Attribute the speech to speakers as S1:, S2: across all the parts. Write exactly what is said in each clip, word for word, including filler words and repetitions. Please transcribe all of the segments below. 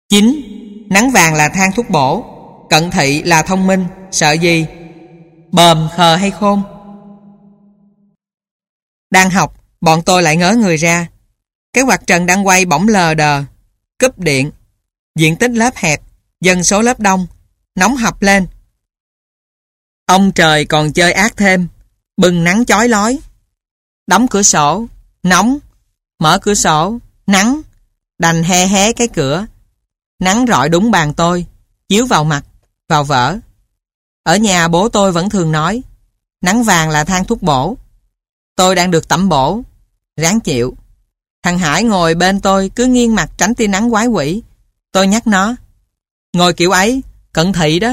S1: Chín. Nắng vàng là thang thuốc bổ, cận thị là thông minh, sợ gì? Bờm, khờ hay khôn? Đang học, bọn tôi lại ngớ người ra. Cái quạt trần đang quay bỗng lờ đờ. Cúp điện. Diện tích lớp hẹp, dân số lớp đông, nóng hập lên. Ông trời còn chơi ác thêm, bừng nắng chói lói. Đóng cửa sổ, nóng. Mở cửa sổ, nắng. Đành he hé cái cửa. Nắng rọi đúng bàn tôi, chiếu vào mặt, vào vở. Ở nhà bố tôi vẫn thường nói, nắng vàng là thang thuốc bổ. Tôi đang được tẩm bổ, ráng chịu. Thằng Hải ngồi bên tôi cứ nghiêng mặt tránh tia nắng quái quỷ. Tôi nhắc nó, ngồi kiểu ấy, cận thị đó.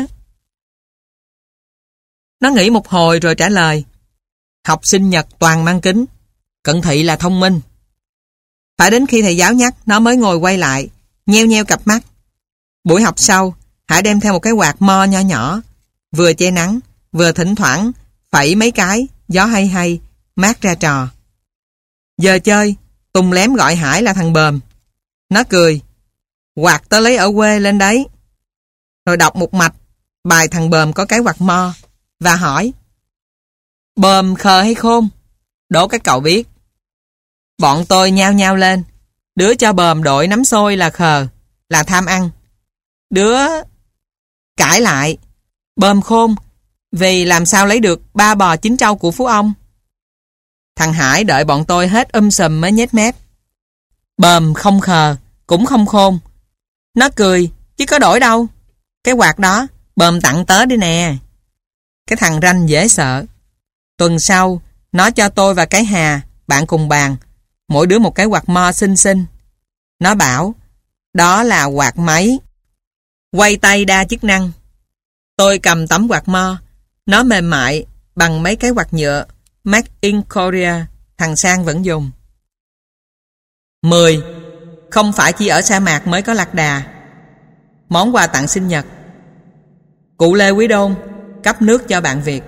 S1: Nó nghĩ một hồi rồi trả lời, học sinh Nhật toàn mang kính, cận thị là thông minh. Phải đến khi thầy giáo nhắc, nó mới ngồi quay lại, nheo nheo cặp mắt. Buổi học sau, Hải đem theo một cái quạt mo nho nhỏ, vừa che nắng, vừa thỉnh thoảng phẩy mấy cái, gió hay hay, mát ra trò. Giờ chơi, Tùng lém gọi Hải là thằng bờm. Nó cười, quạt tớ lấy ở quê lên đấy. Rồi đọc một mạch bài thằng bờm có cái quạt mo và hỏi, bờm khờ hay khôn? Đố các cậu biết. Bọn tôi nhao nhao lên. Đứa cho bờm đội nắm xôi là khờ, là tham ăn. Đứa cãi lại, bờm khôn, vì làm sao lấy được ba bò chín trâu của phú ông. Thằng Hải đợi bọn tôi hết um sùm mới nhếch mép. Bờm không khờ, cũng không khôn. Nó cười, chứ có đổi đâu. Cái quạt đó, bờm tặng tớ đi nè. Cái thằng ranh dễ sợ. Tuần sau, nó cho tôi và cái Hà, bạn cùng bàn, mỗi đứa một cái quạt mo xinh xinh. Nó bảo, đó là quạt máy, quay tay đa chức năng. Tôi cầm tấm quạt mo, nó mềm mại bằng mấy cái quạt nhựa Made in Korea, thằng Sang vẫn dùng. Mười. Không phải chỉ ở sa mạc mới có lạc đà. Món quà tặng sinh nhật. Cụ Lê Quý Đôn cấp nước cho bạn Việt.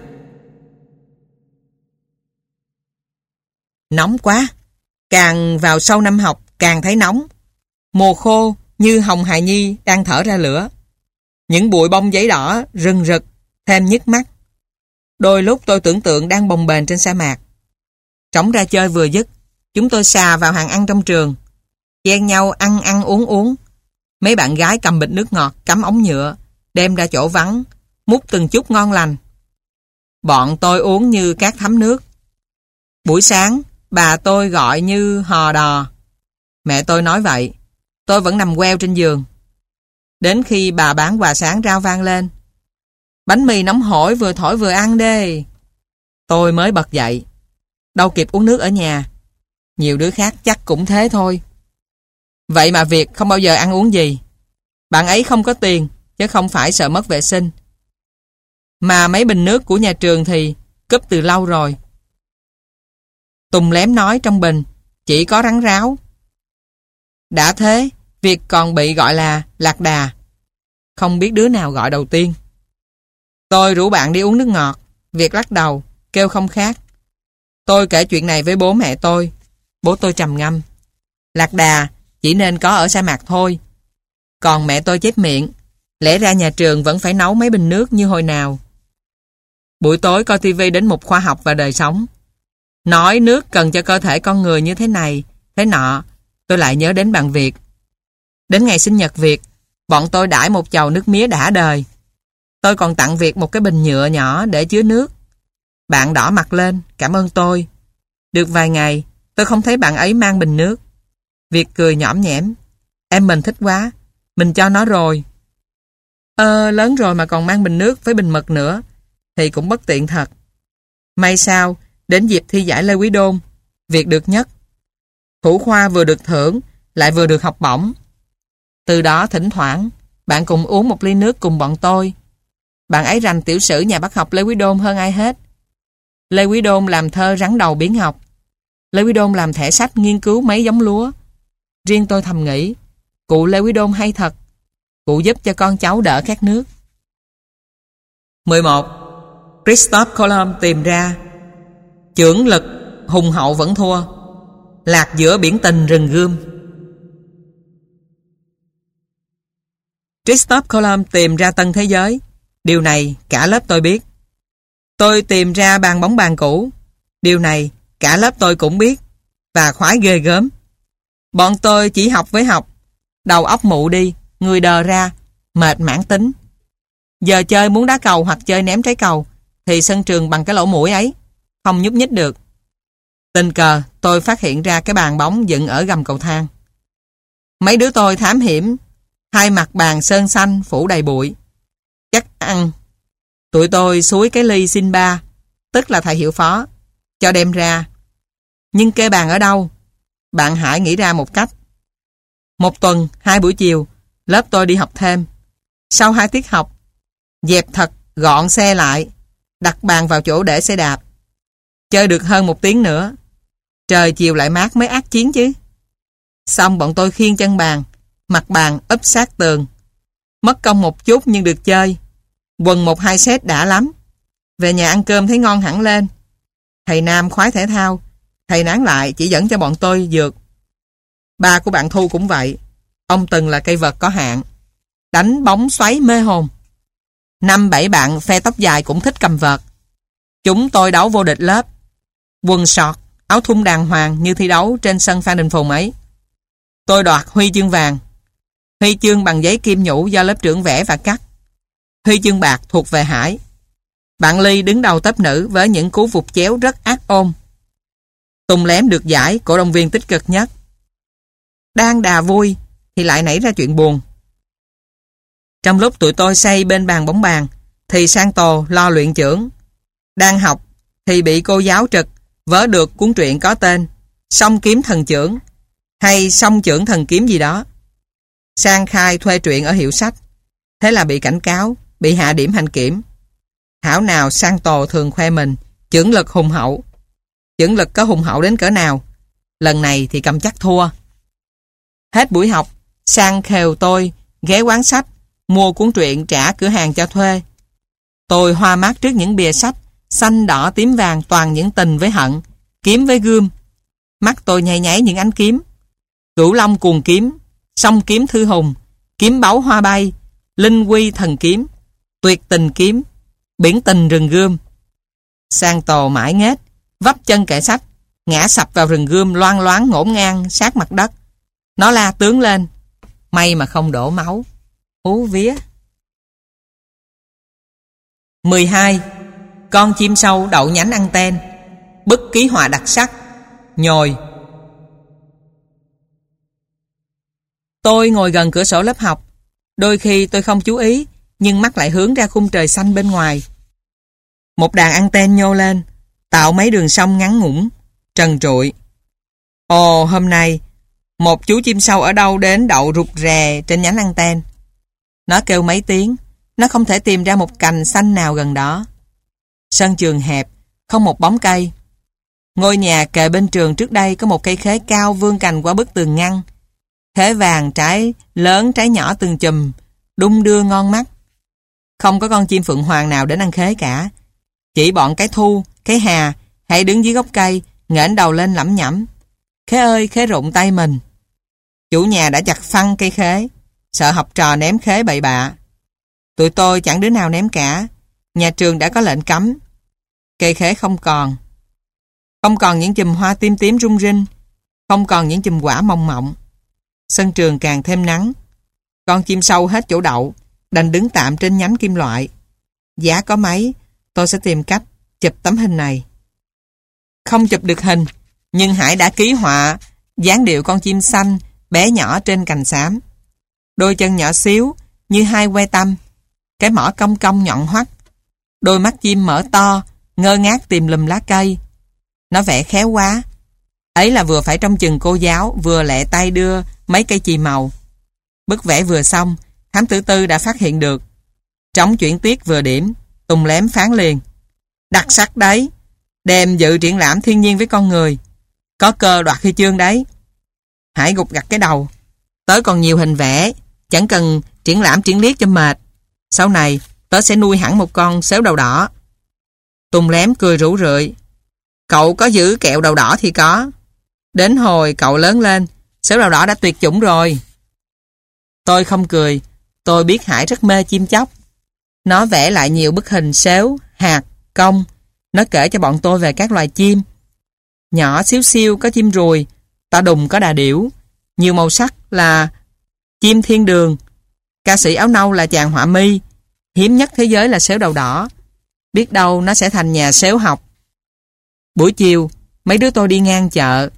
S1: Nóng quá. Càng vào sâu năm học càng thấy nóng. Mùa khô như Hồng Hài Nhi đang thở ra lửa. Những bụi bông giấy đỏ rừng rực thêm nhức mắt. Đôi lúc tôi tưởng tượng đang bồng bềnh trên sa mạc. Trống ra chơi vừa dứt, chúng tôi xà vào hàng ăn trong trường, chen nhau ăn ăn uống uống. Mấy bạn gái cầm bịch nước ngọt cắm ống nhựa, đem ra chỗ vắng, múc từng chút ngon lành. Bọn tôi uống như cát thấm nước. Buổi sáng, bà tôi gọi như hò đò. Mẹ tôi nói vậy, tôi vẫn nằm queo trên giường. Đến khi bà bán quà sáng rao vang lên, bánh mì nóng hổi vừa thổi vừa ăn đê. Tôi mới bật dậy. Đâu kịp uống nước ở nhà. Nhiều đứa khác chắc cũng thế thôi. Vậy mà Việt không bao giờ ăn uống gì. Bạn ấy không có tiền, chứ không phải sợ mất vệ sinh. Mà mấy bình nước của nhà trường thì cúp từ lâu rồi. Tùng lém nói trong bình chỉ có rắn ráo. Đã thế, Việt còn bị gọi là lạc đà. Không biết đứa nào gọi đầu tiên. Tôi rủ bạn đi uống nước ngọt. Việt lắc đầu, kêu không khác. Tôi kể chuyện này với bố mẹ tôi. Bố tôi trầm ngâm. Lạc đà chỉ nên có ở sa mạc thôi. Còn mẹ tôi chép miệng, lẽ ra nhà trường vẫn phải nấu mấy bình nước như hồi nào. Buổi tối coi tivi đến mục khoa học và đời sống. Nói nước cần cho cơ thể con người như thế này, thế nọ. Tôi lại nhớ đến bạn Việt. Đến ngày sinh nhật Việt, bọn tôi đãi một chầu nước mía đã đời. Tôi còn tặng Việt một cái bình nhựa nhỏ để chứa nước. Bạn đỏ mặt lên, cảm ơn tôi. Được vài ngày, tôi không thấy bạn ấy mang bình nước. Việt cười nhõm nhẽm. Em mình thích quá, mình cho nó rồi. Ờ, lớn rồi mà còn mang bình nước với bình mật nữa, thì cũng bất tiện thật. May sao, đến dịp thi giải Lê Quý Đôn, Việt được nhất. Thủ khoa vừa được thưởng, lại vừa được học bổng. Từ đó thỉnh thoảng, bạn cùng uống một ly nước cùng bọn tôi. Bạn ấy rành tiểu sử nhà bác học Lê Quý Đôn hơn ai hết. Lê Quý Đôn làm thơ rắn đầu biến học. Lê Quý Đôn làm thẻ sách nghiên cứu mấy giống lúa. Riêng tôi thầm nghĩ, cụ Lê Quý Đôn hay thật. Cụ giúp cho con cháu đỡ khát nước. mười một. Christophe Colomb tìm ra chưởng lực hùng hậu vẫn thua. Lạc giữa biển tình rừng gươm. Christophe Colomb tìm ra tân thế giới. Điều này cả lớp tôi biết. Tôi tìm ra bàn bóng bàn cũ. Điều này cả lớp tôi cũng biết. Và khoái ghê gớm. Bọn tôi chỉ học với học. Đầu óc mụ đi, người đờ ra, mệt mãn tính. Giờ chơi muốn đá cầu hoặc chơi ném trái cầu thì sân trường bằng cái lỗ mũi ấy, không nhúc nhích được. Tình cờ tôi phát hiện ra cái bàn bóng dựng ở gầm cầu thang. Mấy đứa tôi thám hiểm, hai mặt bàn sơn xanh phủ đầy bụi. Chắc ăn. Tụi tôi xúi cái ly xin ba, tức là thầy hiệu phó, cho đem ra. Nhưng kê bàn ở đâu? Bạn Hải nghĩ ra một cách. Một tuần, hai buổi chiều, lớp tôi đi học thêm. Sau hai tiết học, dẹp thật gọn xe lại, đặt bàn vào chỗ để xe đạp. Chơi được hơn một tiếng nữa. Trời chiều lại mát mới ác chiến chứ. Xong bọn tôi khiêng chân bàn, mặt bàn úp sát tường. Mất công một chút nhưng được chơi. Quần một hai set đã lắm. Về nhà ăn cơm thấy ngon hẳn lên. Thầy Nam khoái thể thao, thầy nán lại chỉ dẫn cho bọn tôi dược. Ba của bạn Thu cũng vậy. Ông từng là cây vợt có hạn. Đánh bóng xoáy mê hồn. Năm bảy bạn phe tóc dài cũng thích cầm vợt. Chúng tôi đấu vô địch lớp. Quần sọt, áo thun đàng hoàng như thi đấu trên sân Phan Đình Phùng ấy. Tôi đoạt huy chương vàng. Huy chương bằng giấy kim nhũ do lớp trưởng vẽ và cắt. Huy chương bạc thuộc về Hải. Bạn Ly đứng đầu tốp nữ với những cú vụt chéo rất ác ôn. Tùng Lém được giải cổ động viên tích cực nhất. Đang đà vui thì lại nảy ra chuyện buồn. Trong lúc tụi tôi say bên bàn bóng bàn thì Sang Tồ lo luyện chưởng. Đang học thì bị cô giáo trực vớ được cuốn truyện có tên Song Kiếm Thần Chưởng hay Song Chưởng Thần Kiếm gì đó. Sang khai thuê truyện ở hiệu sách. Thế là bị cảnh cáo, bị hạ điểm hành kiểm. Thảo nào Sang Tồ thường khoe mình chưởng lực hùng hậu. Chưởng lực có hùng hậu đến cỡ nào? Lần này thì cầm chắc thua. Hết buổi học, Sang khều tôi ghé quán sách, mua cuốn truyện trả cửa hàng cho thuê. Tôi hoa mát trước những bìa sách xanh đỏ tím vàng toàn những tình với hận, kiếm với gươm. Mắt tôi nháy nháy những ánh kiếm. Cửu Long cuồng kiếm, Song Kiếm Thư Hùng, Kiếm Báu Hoa Bay, Linh Quy Thần Kiếm, Tuyệt Tình Kiếm, Biển Tình Rừng Gươm. Sang Tồ mãi nghếch, vấp chân kệ sách, ngã sập vào rừng gươm loang loáng ngổn ngang sát mặt đất. Nó la tướng lên. May mà không đổ máu. Hú vía. mười hai. Con chim sâu đậu nhánh anten. Bức ký họa đặc sắc. Nhồi. Tôi ngồi gần cửa sổ lớp học. Đôi khi tôi không chú ý, nhưng mắt lại hướng ra khung trời xanh bên ngoài. Một đàn anten nhô lên, tạo mấy đường sông ngắn ngủn, trần trụi. Ồ, hôm nay, một chú chim sâu ở đâu đến đậu rụt rè trên nhánh anten. Nó kêu mấy tiếng, nó không thể tìm ra một cành xanh nào gần đó. Sân trường hẹp, không một bóng cây. Ngôi nhà kề bên trường trước đây có một cây khế cao vươn cành qua bức tường ngăn. Khế vàng trái lớn trái nhỏ từng chùm, đung đưa ngon mắt. Không có con chim phượng hoàng nào đến ăn khế cả. Chỉ bọn cái thu, cái hà hãy đứng dưới gốc cây, nghển đầu lên lẩm nhẩm. Khế ơi, khế rụng tay mình. Chủ nhà đã chặt phăng cây khế, sợ học trò ném khế bậy bạ. Tụi tôi chẳng đứa nào ném cả. Nhà trường đã có lệnh cấm. Cây khế không còn. Không còn những chùm hoa tím tím rung rinh. Không còn những chùm quả mọng mọng. Sân trường càng thêm nắng. Con chim sâu hết chỗ đậu, đành đứng tạm trên nhánh kim loại. Giá có mấy, tôi sẽ tìm cách chụp tấm hình này. Không chụp được hình, nhưng Hải đã ký họa dáng điệu con chim xanh bé nhỏ trên cành xám. Đôi chân nhỏ xíu như hai que tăm, cái mỏ cong cong nhọn hoắt, đôi mắt chim mở to ngơ ngác tìm lùm lá cây. Nó vẽ khéo quá. Ấy là vừa phải trông chừng cô giáo, vừa lẹ tay đưa mấy cây chì màu. Bức vẽ vừa xong, thám tử Tư đã phát hiện được. Trống chuyển tiết vừa điểm, Tùng Lém phán liền. Đặc sắc đấy, đem dự triển lãm thiên nhiên với con người. Có cơ đoạt huy chương đấy. Hải gục gặt cái đầu. Tớ còn nhiều hình vẽ, chẳng cần triển lãm triển liếc cho mệt. Sau này, tớ sẽ nuôi hẳn một con sếu đầu đỏ. Tùng Lém cười rủ rượi. Cậu có giữ kẹo đầu đỏ thì có. Đến hồi cậu lớn lên, sếu đầu đỏ đã tuyệt chủng rồi. Tôi không cười. Tôi biết Hải rất mê chim chóc. Nó vẽ lại nhiều bức hình sếu, hạt, công. Nó kể cho bọn tôi về các loài chim. Nhỏ xíu xiu có chim ruồi, to đùng có đà điểu. Nhiều màu sắc là chim thiên đường. Ca sĩ áo nâu là chàng họa mi. Hiếm nhất thế giới là sếu đầu đỏ. Biết đâu nó sẽ thành nhà sếu học. Buổi chiều, mấy đứa tôi đi ngang chợ.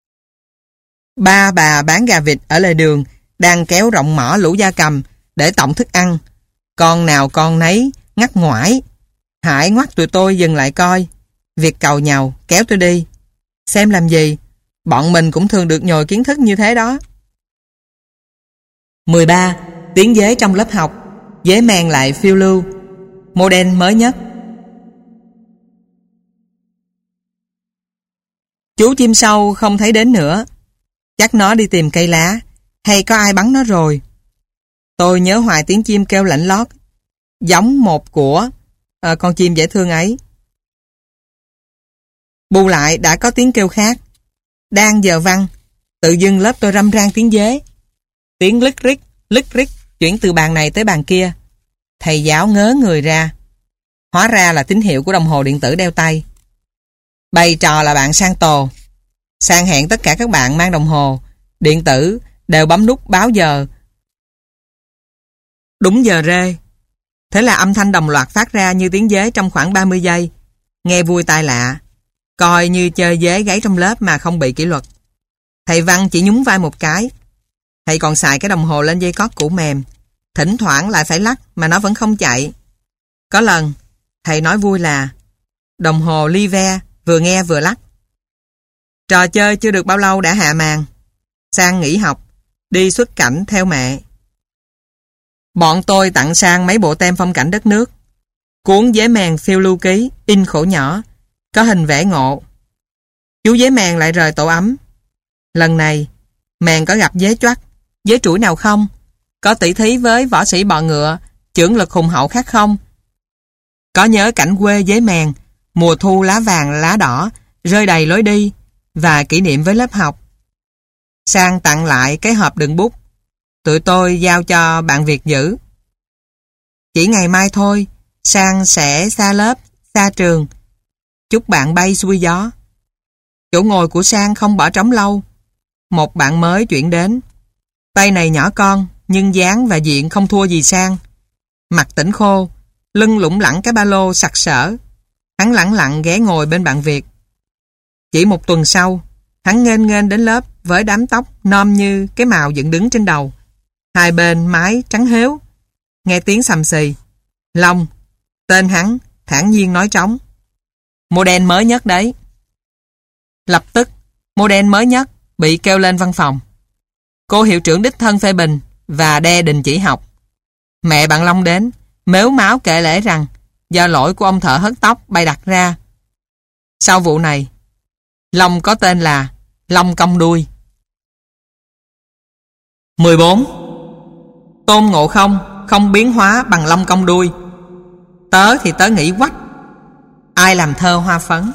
S1: Ba bà bán gà vịt ở lề đường đang kéo rộng mỏ lũ gia cầm để tọng thức ăn. Con nào con nấy ngắt ngoải. Hải ngoắt tụi tôi dừng lại coi. Việc cầu nhàu kéo tôi đi. Xem làm gì? Bọn mình cũng thường được nhồi kiến thức như thế đó. mười ba. Tiếng dế trong lớp học. Dế mèn lại phiêu lưu. Model mới nhất. Chú chim sâu không thấy đến nữa. Chắc nó đi tìm cây lá, hay có ai bắn nó rồi. Tôi nhớ hoài tiếng chim kêu lạnh lót, giống một của à, con chim dễ thương ấy. Bù lại đã có tiếng kêu khác. Đang giờ văn, tự dưng lớp tôi râm ran tiếng dế. Tiếng lích rích, lích rích chuyển từ bàn này tới bàn kia. Thầy giáo ngớ người ra. Hóa ra là tín hiệu của đồng hồ điện tử đeo tay. Bày trò là bạn Sang Tồ. Sang hẹn tất cả các bạn mang đồng hồ điện tử đều bấm nút báo giờ đúng giờ rê. Thế là âm thanh đồng loạt phát ra như tiếng dế trong khoảng ba mươi giây. Nghe vui tai lạ. Coi như chơi dế gáy trong lớp mà không bị kỷ luật. Thầy Văn chỉ nhún vai một cái. Thầy còn xài cái đồng hồ lên dây cót cũ mềm. Thỉnh thoảng lại phải lắc mà nó vẫn không chạy. Có lần thầy nói vui là đồng hồ li ve vừa nghe vừa lắc. Trò chơi chưa được bao lâu đã hạ màn. Sang nghỉ học, đi xuất cảnh theo mẹ. Bọn tôi tặng Sang mấy bộ tem phong cảnh đất nước. Cuốn dế mèn phiêu lưu ký, in khổ nhỏ, có hình vẽ ngộ. Chú dế mèn lại rời tổ ấm. Lần này, mèn có gặp dế choắt, dế trũi nào không? Có tỷ thí với võ sĩ bọ ngựa, chưởng lực hùng hậu khác không? Có nhớ cảnh quê dế mèn, mùa thu lá vàng lá đỏ, rơi đầy lối đi, và kỷ niệm với lớp học. Sang tặng lại cái hộp đựng bút. Tụi tôi giao cho bạn Việt giữ. Chỉ ngày mai thôi, Sang sẽ xa lớp, xa trường. Chúc bạn bay xuôi gió. Chỗ ngồi của Sang không bỏ trống lâu. Một bạn mới chuyển đến. Tay này nhỏ con, nhưng dáng và diện không thua gì Sang. Mặt tỉnh khô, lưng lủng lẳng cái ba lô sặc sỡ. Hắn lẳng lặng ghé ngồi bên bạn Việt. Chỉ một tuần sau, hắn nghênh nghênh đến lớp với đám tóc nom như cái mào dựng đứng trên đầu. Hai bên mái trắng héo. Nghe tiếng xầm xì. Long, tên hắn, thản nhiên nói trống. Model mới nhất đấy. Lập tức, model mới nhất bị kêu lên văn phòng. Cô hiệu trưởng đích thân phê bình và đe đình chỉ học. Mẹ bạn Long đến, mếu máo kể lể rằng do lỗi của ông thợ hớt tóc bày đặt ra. Sau vụ này, Long có tên là Long Cong Đuôi. mười bốn. Tôn Ngộ Không không biến hóa bằng Long Cong Đuôi. Tớ thì tớ nghĩ quách. Ai làm thơ hoa phấn.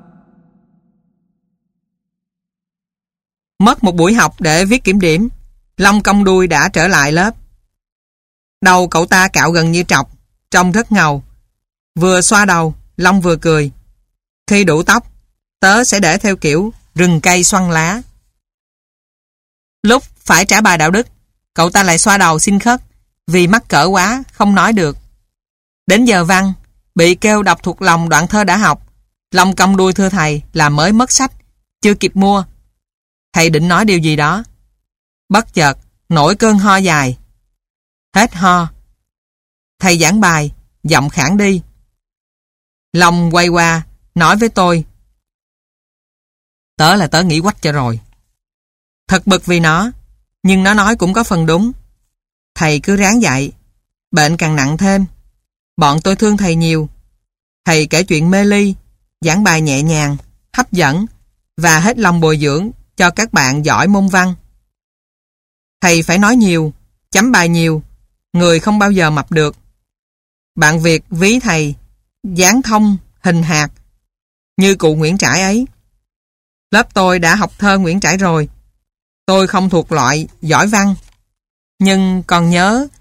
S1: Mất một buổi học để viết kiểm điểm, Long Cong Đuôi đã trở lại lớp. Đầu cậu ta cạo gần như trọc, trông rất ngầu. Vừa xoa đầu, Long vừa cười. Khi đủ tóc, tớ sẽ để theo kiểu rừng cây xoăn lá. Lúc phải trả bài đạo đức, cậu ta lại xoa đầu xin khất vì mắc cỡ quá, không nói được. Đến giờ văn, bị kêu đọc thuộc lòng đoạn thơ đã học. Long Cong Đuôi thưa thầy là mới mất sách, chưa kịp mua. Thầy định nói điều gì đó. Bất chợt, nổi cơn ho dài. Hết ho. Thầy giảng bài, giọng khản đi. Long quay qua, nói với tôi. Tớ là tớ nghĩ quách cho rồi. Thật bực vì nó, nhưng nó nói cũng có phần đúng. Thầy cứ ráng dạy, bệnh càng nặng thêm. Bọn tôi thương thầy nhiều. Thầy kể chuyện mê ly, giảng bài nhẹ nhàng, hấp dẫn và hết lòng bồi dưỡng cho các bạn giỏi môn văn. Thầy phải nói nhiều, chấm bài nhiều, người không bao giờ mập được. Bạn Việt ví thầy dáng thông, hình hạt như cụ Nguyễn Trãi ấy. Lớp tôi đã học thơ Nguyễn Trãi rồi. Tôi không thuộc loại giỏi văn, nhưng còn nhớ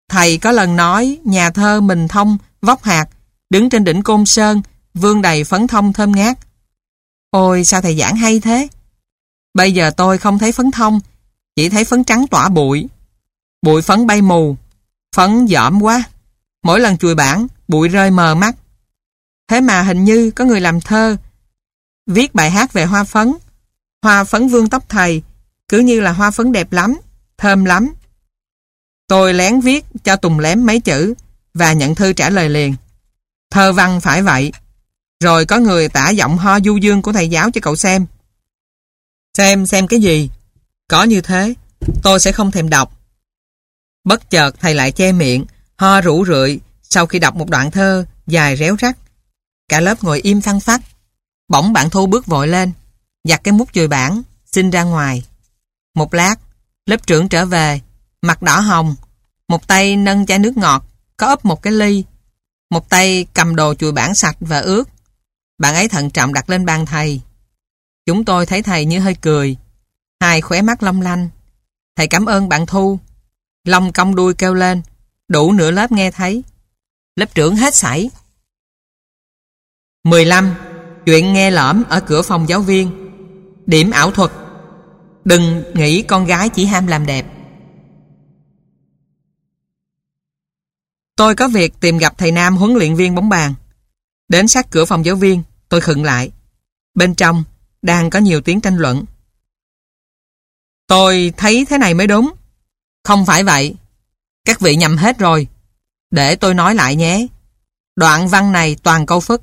S1: Thầy có lần nói nhà thơ mình thông, vóc hạt, đứng trên đỉnh Côn Sơn, vương đầy phấn thông thơm ngát. Ôi sao thầy giảng hay thế? Bây giờ tôi không thấy phấn thông, chỉ thấy phấn trắng tỏa bụi. Bụi phấn bay mù, phấn dởm quá. Mỗi lần chùi bảng, bụi rơi mờ mắt. Thế mà hình như có người làm thơ, viết bài hát về hoa phấn. Hoa phấn vương tóc thầy, cứ như là hoa phấn đẹp lắm, thơm lắm. Tôi lén viết cho Tùng Lém mấy chữ và nhận thư trả lời liền. Thơ văn phải vậy. Rồi có người tả giọng ho du dương của thầy giáo cho cậu xem. Xem, xem cái gì? Có như thế, tôi sẽ không thèm đọc. Bất chợt thầy lại che miệng, ho rủ rượi sau khi đọc một đoạn thơ dài réo rắt. Cả lớp ngồi im phăng phắc. Bỗng bạn Thu bước vội lên, giặt cái mút chùi bảng, xin ra ngoài. Một lát, lớp trưởng trở về, mặt đỏ hồng, một tay nâng chai nước ngọt, có ấp một cái ly, một tay cầm đồ chùi bảng sạch và ướt. Bạn ấy thận trọng đặt lên bàn thầy. Chúng tôi thấy thầy như hơi cười, hai khóe mắt long lanh. Thầy cảm ơn bạn Thu. Long cong đuôi kêu lên, đủ nửa lớp nghe thấy. Lớp trưởng hết sảy. mười lăm. Chuyện nghe lỡm ở cửa phòng giáo viên. Điểm ảo thuật. Đừng nghĩ con gái chỉ ham làm đẹp. Tôi có việc tìm gặp thầy Nam huấn luyện viên bóng bàn. Đến sát cửa phòng giáo viên, tôi khựng lại. Bên trong đang có nhiều tiếng tranh luận. Tôi thấy thế này mới đúng. Không phải vậy. Các vị nhầm hết rồi. Để tôi nói lại nhé. Đoạn văn này toàn câu phức.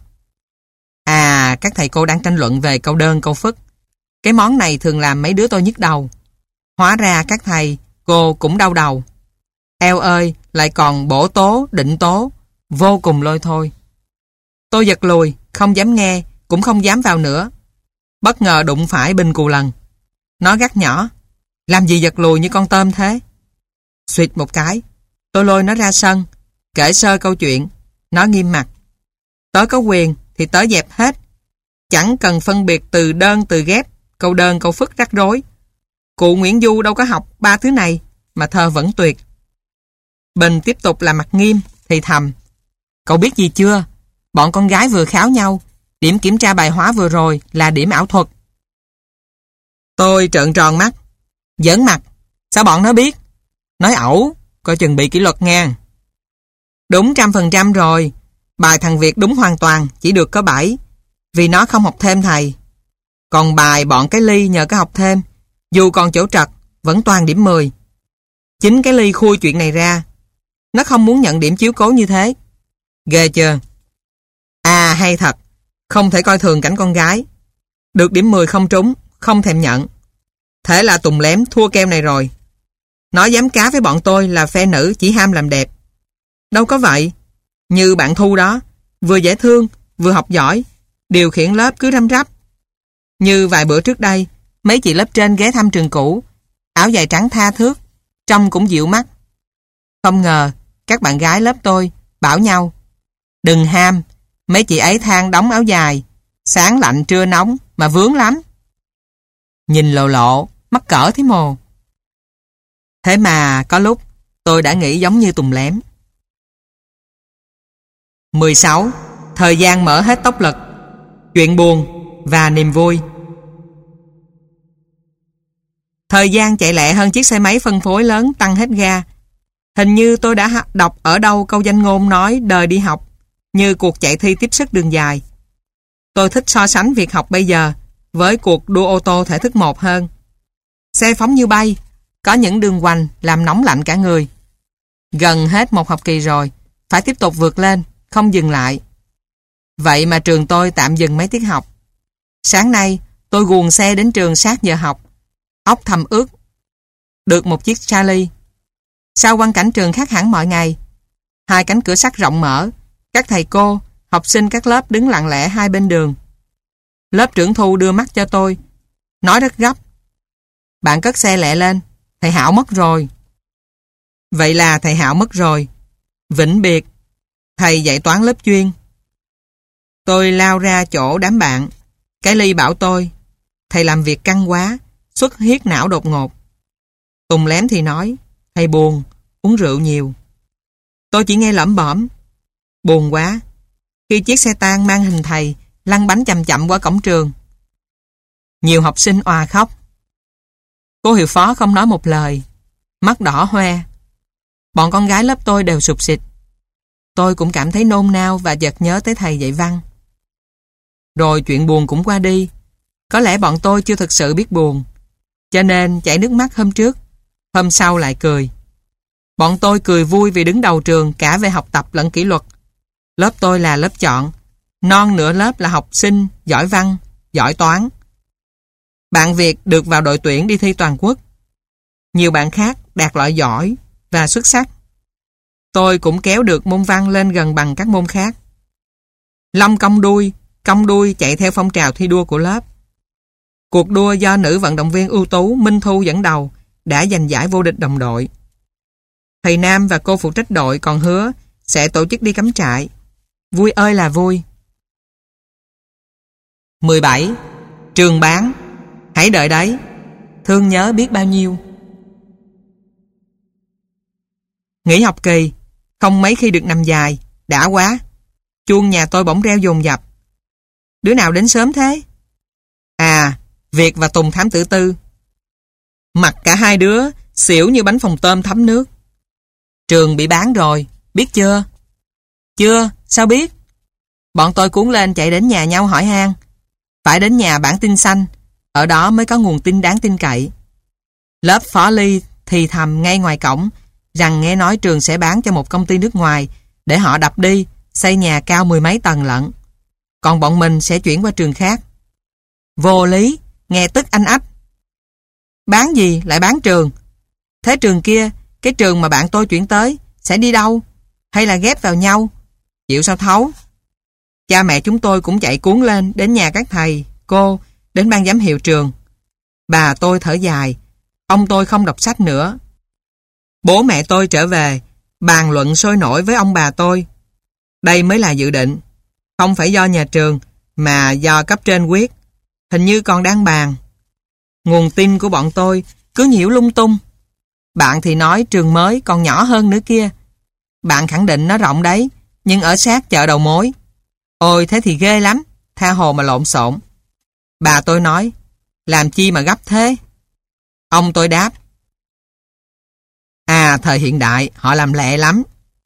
S1: À, các thầy cô đang tranh luận về câu đơn câu phức. Cái món này thường làm mấy đứa tôi nhức đầu. Hóa ra các thầy, cô cũng đau đầu. Eo ơi, lại còn bổ tố, định tố. Vô cùng lôi thôi. Tôi giật lùi, không dám nghe, cũng không dám vào nữa. Bất ngờ đụng phải Bình Cù Lần. Nó gắt nhỏ. Làm gì giật lùi như con tôm thế? Xuyệt một cái. Tôi lôi nó ra sân, kể sơ câu chuyện. Nó nghiêm mặt. Tớ có quyền thì tớ dẹp hết. Chẳng cần phân biệt từ đơn từ ghép, câu đơn câu phức rắc rối. Cụ Nguyễn Du đâu có học ba thứ này mà thơ vẫn tuyệt. Bình tiếp tục làm mặt nghiêm, thì thầm. Cậu biết gì chưa? Bọn con gái vừa kháo nhau. Điểm kiểm tra bài hóa vừa rồi là điểm ảo thuật. Tôi trợn tròn mắt. Giỡn mặt. Sao bọn nó biết? Nói ẩu, coi chừng bị kỷ luật nha. Đúng trăm phần trăm rồi. Bài thằng Việt đúng hoàn toàn, chỉ được có bảy. Vì nó không học thêm thầy. Còn bài bọn cái Ly nhờ có học thêm, dù còn chỗ trật, vẫn toàn điểm mười. Chính cái Ly khui chuyện này ra. Nó không muốn nhận điểm chiếu cố như thế. Ghê chưa? À hay thật, không thể coi thường cảnh con gái. Được điểm mười không trúng, không thèm nhận. Thế là Tùng Lém thua kem này rồi. Nó dám cá với bọn tôi là phe nữ chỉ ham làm đẹp. Đâu có vậy. Như bạn Thu đó, vừa dễ thương, vừa học giỏi, điều khiển lớp cứ răm rắp. Như vài bữa trước đây, mấy chị lớp trên ghé thăm trường cũ, áo dài trắng tha thước, trông cũng dịu mắt. Không ngờ, các bạn gái lớp tôi bảo nhau, đừng ham, mấy chị ấy than đóng áo dài, sáng lạnh trưa nóng mà vướng lắm. Nhìn lộ lộ, mắc cỡ thế mồ. Thế mà có lúc tôi đã nghĩ giống như Tùng Lém. mười sáu. Thời gian mở hết tốc lực. Chuyện buồn và niềm vui. Thời gian chạy lẹ hơn chiếc xe máy phân phối lớn tăng hết ga. Hình như tôi đã đọc ở đâu câu danh ngôn nói đời đi học như cuộc chạy thi tiếp sức đường dài. Tôi thích so sánh việc học bây giờ với cuộc đua ô tô thể thức một hơn. Xe phóng như bay, có những đường hoành làm nóng lạnh cả người. Gần hết một học kỳ rồi, phải tiếp tục vượt lên, không dừng lại. Vậy mà trường tôi tạm dừng mấy tiết học. Sáng nay, tôi guồng xe đến trường sát giờ học. Óc thầm ước. Được một chiếc Charlie. Sao quang cảnh trường khác hẳn mọi ngày. Hai cánh cửa sắt rộng mở, các thầy cô, học sinh các lớp đứng lặng lẽ hai bên đường. Lớp trưởng Thu đưa mắt cho tôi, nói rất gấp. Bạn cất xe lẹ lên, thầy Hảo mất rồi. Vậy là thầy Hảo mất rồi. Vĩnh biệt, thầy dạy toán lớp chuyên. Tôi lao ra chỗ đám bạn. Cái Ly bảo tôi, thầy làm việc căng quá, xuất huyết não đột ngột. Tùng Lém thì nói, thầy buồn, uống rượu nhiều. Tôi chỉ nghe lẩm bẩm. Buồn quá. Khi chiếc xe tang mang hình thầy lăn bánh chậm chậm qua cổng trường. Nhiều học sinh òa khóc. Cô hiệu phó không nói một lời, mắt đỏ hoe. Bọn con gái lớp tôi đều sụp sịt. Tôi cũng cảm thấy nôn nao và chợt nhớ tới thầy dạy văn. Rồi chuyện buồn cũng qua đi. Có lẽ bọn tôi chưa thực sự biết buồn, cho nên chảy nước mắt hôm trước, hôm sau lại cười. Bọn tôi cười vui vì đứng đầu trường cả về học tập lẫn kỷ luật. Lớp tôi là lớp chọn, non nửa lớp là học sinh giỏi văn, giỏi toán. Bạn Việt được vào đội tuyển đi thi toàn quốc. Nhiều bạn khác đạt loại giỏi và xuất sắc. Tôi cũng kéo được môn văn lên gần bằng các môn khác. Long cong đuôi, cong đuôi chạy theo phong trào thi đua của lớp. Cuộc đua do nữ vận động viên ưu tú Minh Thu dẫn đầu đã giành giải vô địch đồng đội. Thầy Nam và cô phụ trách đội còn hứa sẽ tổ chức đi cắm trại. Vui ơi là vui. mười bảy. Trường bán. Hãy đợi đấy. Thương nhớ biết bao nhiêu. Nghỉ học kỳ, không mấy khi được nằm dài, đã quá. Chuông nhà tôi bỗng reo dồn dập. Đứa nào đến sớm thế? À, Việt và Tùng thám tử tư. Mặt cả hai đứa xỉu như bánh phồng tôm thấm nước. Trường bị bán rồi, biết chưa? Chưa, sao biết? Bọn tôi cuốn lên chạy đến nhà nhau hỏi han. Phải đến nhà bản tin xanh, ở đó mới có nguồn tin đáng tin cậy. Lớp Phó Ly thì thầm ngay ngoài cổng rằng nghe nói trường sẽ bán cho một công ty nước ngoài để họ đập đi, xây nhà cao mười mấy tầng lận. Còn bọn mình sẽ chuyển qua trường khác. Vô lý, nghe tức anh ách. Bán gì lại bán trường? Thế trường kia, cái trường mà bạn tôi chuyển tới, sẽ đi đâu? Hay là ghép vào nhau? Chịu sao thấu? Cha mẹ chúng tôi cũng chạy cuốn lên đến nhà các thầy, cô, đến ban giám hiệu trường. Bà tôi thở dài, ông tôi không đọc sách nữa. Bố mẹ tôi trở về, bàn luận sôi nổi với ông bà tôi. Đây mới là dự định, không phải do nhà trường, mà do cấp trên quyết. Hình như còn đang bàn. Nguồn tin của bọn tôi cứ nhiễu lung tung. Bạn thì nói trường mới còn nhỏ hơn nữa kia. Bạn khẳng định nó rộng đấy, nhưng ở sát chợ đầu mối. Ôi thế thì ghê lắm, tha hồ mà lộn xộn. Bà tôi nói, làm chi mà gấp thế? Ông tôi đáp, à thời hiện đại họ làm lẹ lắm.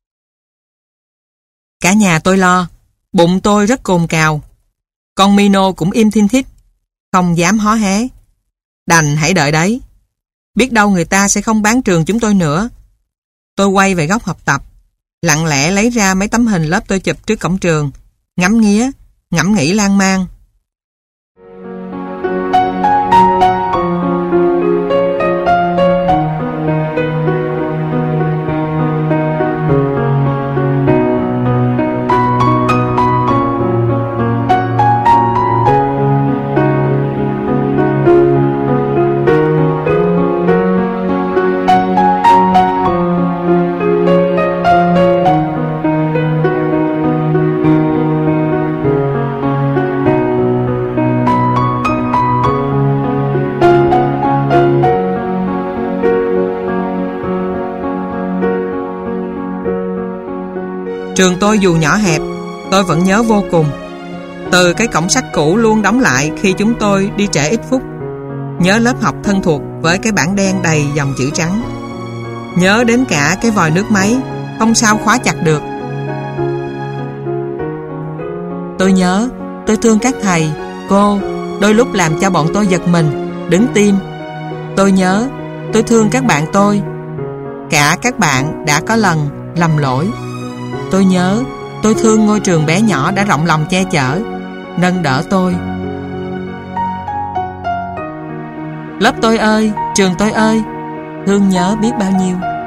S1: Cả nhà tôi lo, bụng tôi rất cồn cào. Con Mino cũng im thiên thít, không dám hó hé. Đành hãy đợi đấy. Biết đâu người ta sẽ không bán trường chúng tôi nữa. Tôi quay về góc học tập, lặng lẽ lấy ra mấy tấm hình lớp tôi chụp trước cổng trường, ngắm nghía, ngẫm nghĩ lan man. Trường tôi dù nhỏ hẹp, tôi vẫn nhớ vô cùng. Từ cái cổng sắt cũ luôn đóng lại khi chúng tôi đi trễ ít phút. Nhớ lớp học thân thuộc với cái bảng đen đầy dòng chữ trắng. Nhớ đến cả cái vòi nước máy, không sao khóa chặt được. Tôi nhớ, tôi thương các thầy, cô, đôi lúc làm cho bọn tôi giật mình, đứng tim. Tôi nhớ, tôi thương các bạn tôi. Cả các bạn đã có lần lầm lỗi. Tôi nhớ, tôi thương ngôi trường bé nhỏ đã rộng lòng che chở, nâng đỡ tôi. Lớp tôi ơi, trường tôi ơi, thương nhớ biết bao nhiêu.